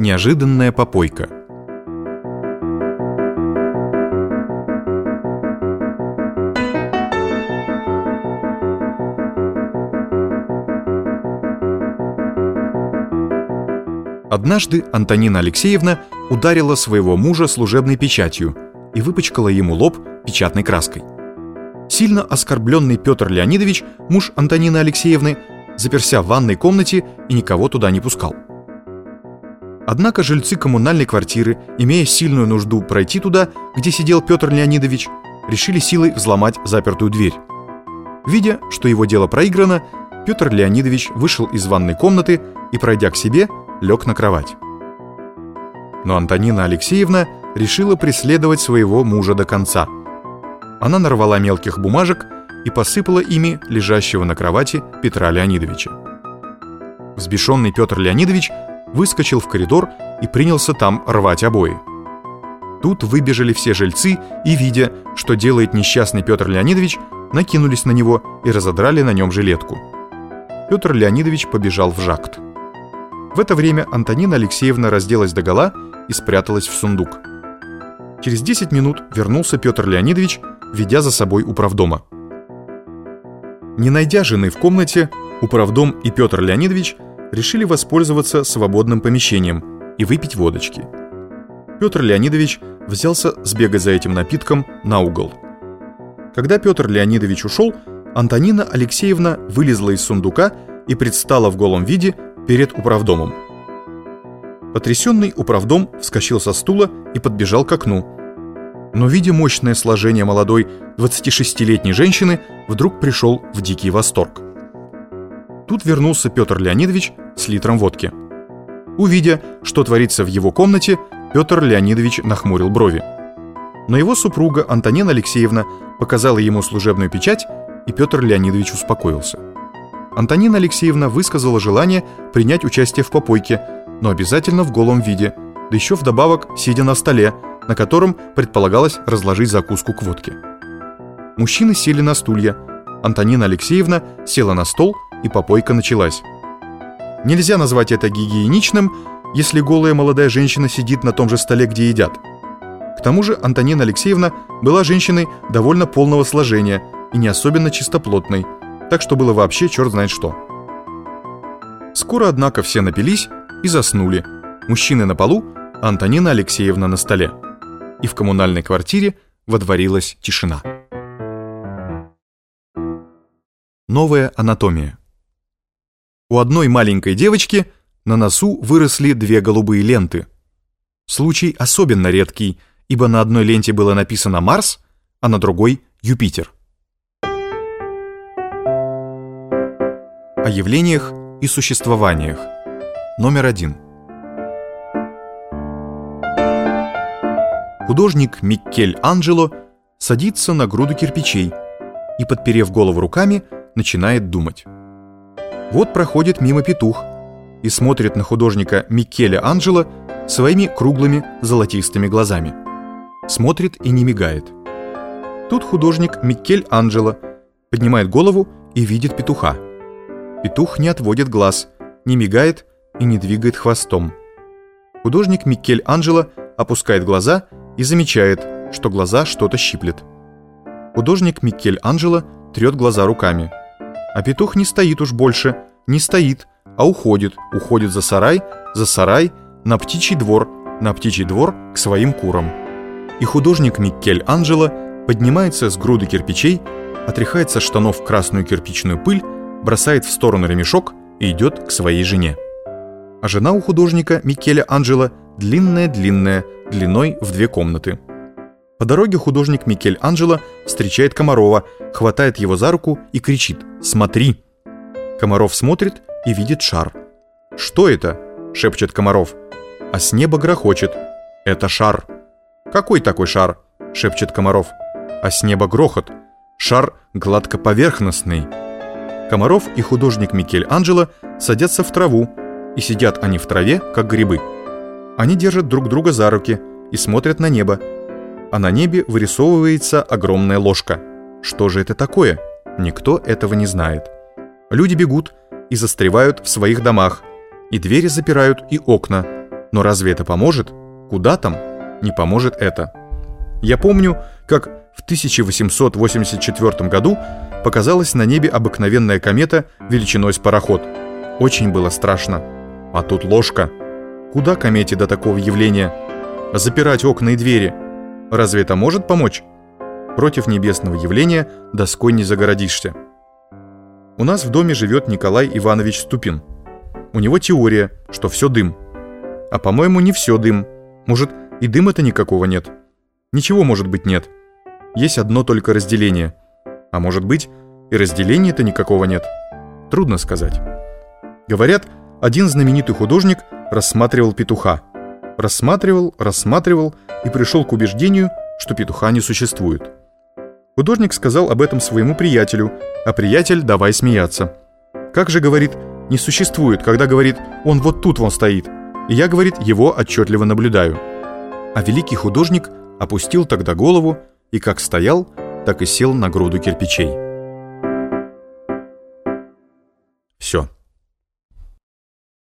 Неожиданная попойка. Однажды Антонина Алексеевна ударила своего мужа служебной печатью и выпачкала ему лоб печатной краской. Сильно оскорбленный Петр Леонидович, муж Антонины Алексеевны, заперся в ванной комнате и никого туда не пускал. Однако жильцы коммунальной квартиры, имея сильную нужду пройти туда, где сидел Петр Леонидович, решили силой взломать запертую дверь. Видя, что его дело проиграно, Петр Леонидович вышел из ванной комнаты и, пройдя к себе, лег на кровать. Но Антонина Алексеевна решила преследовать своего мужа до конца. Она нарвала мелких бумажек и посыпала ими лежащего на кровати Петра Леонидовича. Взбешенный Петр Леонидович выскочил в коридор и принялся там рвать обои. Тут выбежали все жильцы и, видя, что делает несчастный Петр Леонидович, накинулись на него и разодрали на нем жилетку. Петр Леонидович побежал в жакт. В это время Антонина Алексеевна разделась догола и спряталась в сундук. Через 10 минут вернулся Петр Леонидович, ведя за собой управдома. Не найдя жены в комнате, управдом и Петр Леонидович решили воспользоваться свободным помещением и выпить водочки. Петр Леонидович взялся сбегать за этим напитком на угол. Когда Петр Леонидович ушел, Антонина Алексеевна вылезла из сундука и предстала в голом виде перед управдомом. Потрясенный управдом вскочил со стула и подбежал к окну. Но, видя мощное сложение молодой 26-летней женщины, вдруг пришел в дикий восторг. Тут вернулся Петр Леонидович с литром водки. Увидя, что творится в его комнате, Петр Леонидович нахмурил брови. Но его супруга Антонина Алексеевна показала ему служебную печать, и Петр Леонидович успокоился. Антонина Алексеевна высказала желание принять участие в попойке, но обязательно в голом виде, да еще вдобавок сидя на столе, на котором предполагалось разложить закуску к водке. Мужчины сели на стулья. Антонина Алексеевна села на стол, и попойка началась. Нельзя назвать это гигиеничным, если голая молодая женщина сидит на том же столе, где едят. К тому же Антонина Алексеевна была женщиной довольно полного сложения и не особенно чистоплотной, так что было вообще черт знает что. Скоро, однако, все напились и заснули. Мужчины на полу, а Антонина Алексеевна на столе. И в коммунальной квартире водворилась тишина. Новая анатомия. У одной маленькой девочки на носу выросли 2 голубые ленты. Случай особенно редкий, ибо на одной ленте было написано «Марс», а на другой «Юпитер». О явлениях и существованиях. Номер 1. Художник Микеланджело садится на груду кирпичей и, подперев голову руками, начинает думать. Вот проходит мимо петух и смотрит на художника Микеланджело своими круглыми золотистыми глазами. Смотрит и не мигает. Тут художник Микеланджело поднимает голову и видит петуха. Петух не отводит глаз, не мигает и не двигает хвостом. Художник Микеланджело опускает глаза и замечает, что глаза что-то щиплет. Художник Микеланджело трет глаза руками. А петух не стоит уж больше, не стоит, а уходит за сарай, на птичий двор к своим курам. И художник Микеланджело поднимается с груды кирпичей, отряхает со штанов красную кирпичную пыль, бросает в сторону ремешок и идет к своей жене. А жена у художника Микеланджело длинная, длиной в 2 комнаты. По дороге художник Микеланджело встречает Комарова, хватает его за руку и кричит: «Смотри!». Комаров смотрит и видит шар. «Что это?» — шепчет Комаров. А с неба грохочет. «Это шар». «Какой такой шар?» — шепчет Комаров. А с неба грохот. «Шар гладкоповерхностный». Комаров и художник Микеланджело садятся в траву, и сидят они в траве, как грибы. Они держат друг друга за руки и смотрят на небо, а на небе вырисовывается огромная ложка. Что же это такое? Никто этого не знает. Люди бегут и застревают в своих домах, и двери запирают, и окна. Но разве это поможет? Куда там? Не поможет это. Я помню, как в 1884 году показалась на небе обыкновенная комета величиной с пароход. Очень было страшно. А тут ложка. Куда комете до такого явления? Запирать окна и двери. Разве это может помочь? Против небесного явления доской не загородишься. У нас в доме живет Николай Иванович Ступин. У него теория, что все дым. А по-моему, не все дым. Может, и дыма-то никакого нет. Ничего, может быть, нет. Есть одно только разделение. А может быть, и разделения-то никакого нет. Трудно сказать. Говорят, один знаменитый художник рассматривал петуха. Рассматривал и пришел к убеждению, что петуха не существует. Художник сказал об этом своему приятелю, а приятель давай смеяться. Как же, говорит, не существует, когда, говорит, он вот тут вон стоит, и я, говорит, его отчетливо наблюдаю. А великий художник опустил тогда голову и как стоял, так и сел на груду кирпичей.